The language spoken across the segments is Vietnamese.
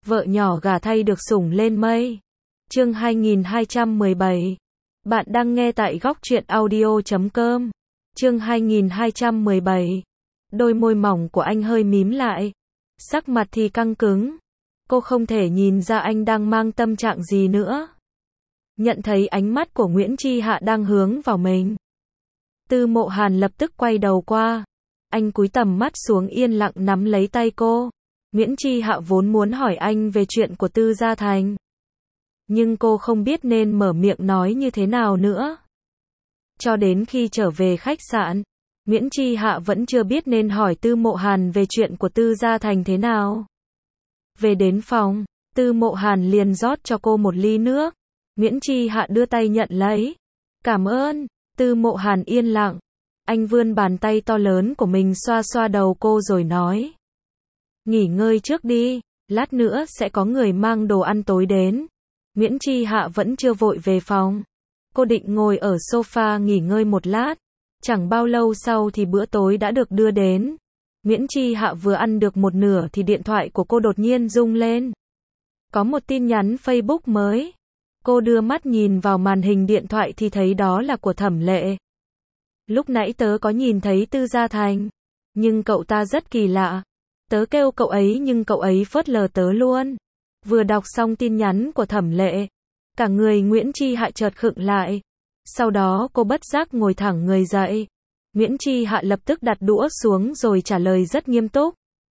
Vợ nhỏ gả thay được sủng lên mây. Chương 2217. Bạn đang nghe tại góc truyện audio.com. Chương 2217. Đôi môi mỏng của anh hơi mím lại. Sắc mặt thì căng cứng. Cô không thể nhìn ra anh đang mang tâm trạng gì nữa. Nhận thấy ánh mắt của Nguyễn Chi Hạ đang hướng vào mình. Tư Mộ Hàn lập tức quay đầu qua. Anh cúi tầm mắt xuống yên lặng nắm lấy tay cô. Nguyễn Chi Hạ vốn muốn hỏi anh về chuyện của Tư Gia Thành. Nhưng cô không biết nên mở miệng nói như thế nào nữa. Cho đến khi trở về khách sạn, Nguyễn Chi Hạ vẫn chưa biết nên hỏi Tư Mộ Hàn về chuyện của Tư Gia Thành thế nào. Về đến phòng, Tư Mộ Hàn liền rót cho cô một ly nước. Nguyễn Chi Hạ đưa tay nhận lấy. Cảm ơn. Tư Mộ Hàn yên lặng. Anh vươn bàn tay to lớn của mình xoa xoa đầu cô rồi nói. Nghỉ ngơi trước đi, lát nữa sẽ có người mang đồ ăn tối đến. Nguyễn Chi Hạ vẫn chưa vội về phòng. Cô định ngồi ở sofa nghỉ ngơi một lát. Chẳng bao lâu sau thì bữa tối đã được đưa đến. Nguyễn Chi Hạ vừa ăn được một nửa thì điện thoại của cô đột nhiên rung lên. Có một tin nhắn Facebook mới. Cô đưa mắt nhìn vào màn hình điện thoại thì thấy đó là của Thẩm Lệ. Lúc nãy tớ có nhìn thấy Tư Gia Thành, nhưng cậu ta rất kỳ lạ. Tớ kêu cậu ấy nhưng cậu ấy phớt lờ tớ luôn. Vừa đọc xong tin nhắn của Thẩm Lệ, cả người Nguyễn Chi Hạ chợt khựng lại. Sau đó cô bất giác ngồi thẳng người dậy. Nguyễn Chi Hạ lập tức đặt đũa xuống rồi trả lời rất nghiêm túc.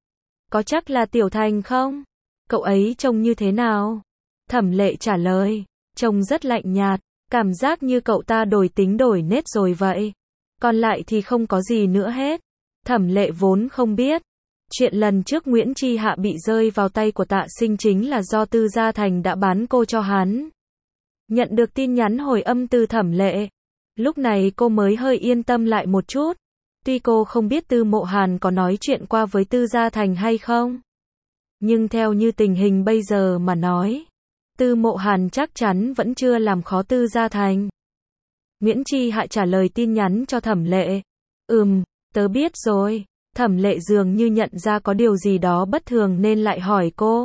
Có chắc là Tiểu Thành không? Cậu ấy trông như thế nào? Thẩm Lệ trả lời, trông rất lạnh nhạt, cảm giác như cậu ta đổi tính đổi nết rồi vậy. Còn lại thì không có gì nữa hết. Thẩm Lệ vốn không biết. Chuyện lần trước Nguyễn Chi Hạ bị rơi vào tay của Tạ Sinh chính là do Tư Gia Thành đã bán cô cho hắn. Nhận được tin nhắn hồi âm từ Thẩm Lệ. Lúc này cô mới hơi yên tâm lại một chút. Tuy cô không biết Tư Mộ Hàn có nói chuyện qua với Tư Gia Thành hay không. Nhưng theo như tình hình bây giờ mà nói, Tư Mộ Hàn chắc chắn vẫn chưa làm khó Tư Gia Thành. Nguyễn Chi Hạ trả lời tin nhắn cho Thẩm Lệ. Tớ biết rồi. Thẩm Lệ dường như nhận ra có điều gì đó bất thường nên lại hỏi cô.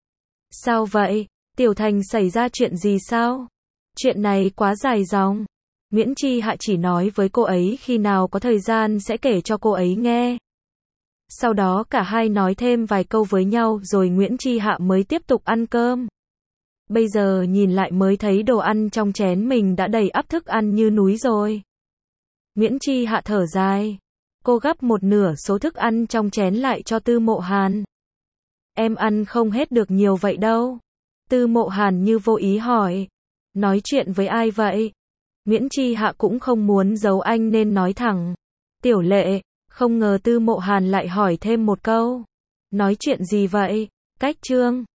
Sao vậy? Tiểu Thành xảy ra chuyện gì sao? Chuyện này quá dài dòng. Nguyễn Chi Hạ chỉ nói với cô ấy khi nào có thời gian sẽ kể cho cô ấy nghe. Sau đó cả hai nói thêm vài câu với nhau rồi Nguyễn Chi Hạ mới tiếp tục ăn cơm. Bây giờ nhìn lại mới thấy đồ ăn trong chén mình đã đầy ắp thức ăn như núi rồi. Nguyễn Chi Hạ thở dài. Cô gắp một nửa số thức ăn trong chén lại cho Tư Mộ Hàn. Em ăn không hết được nhiều vậy đâu. Tư Mộ Hàn như vô ý hỏi. Nói chuyện với ai vậy? Nguyễn Chi Hạ cũng không muốn giấu anh nên nói thẳng. Tiểu Lệ. Không ngờ Tư Mộ Hàn lại hỏi thêm một câu. Nói chuyện gì vậy? Cách Trương.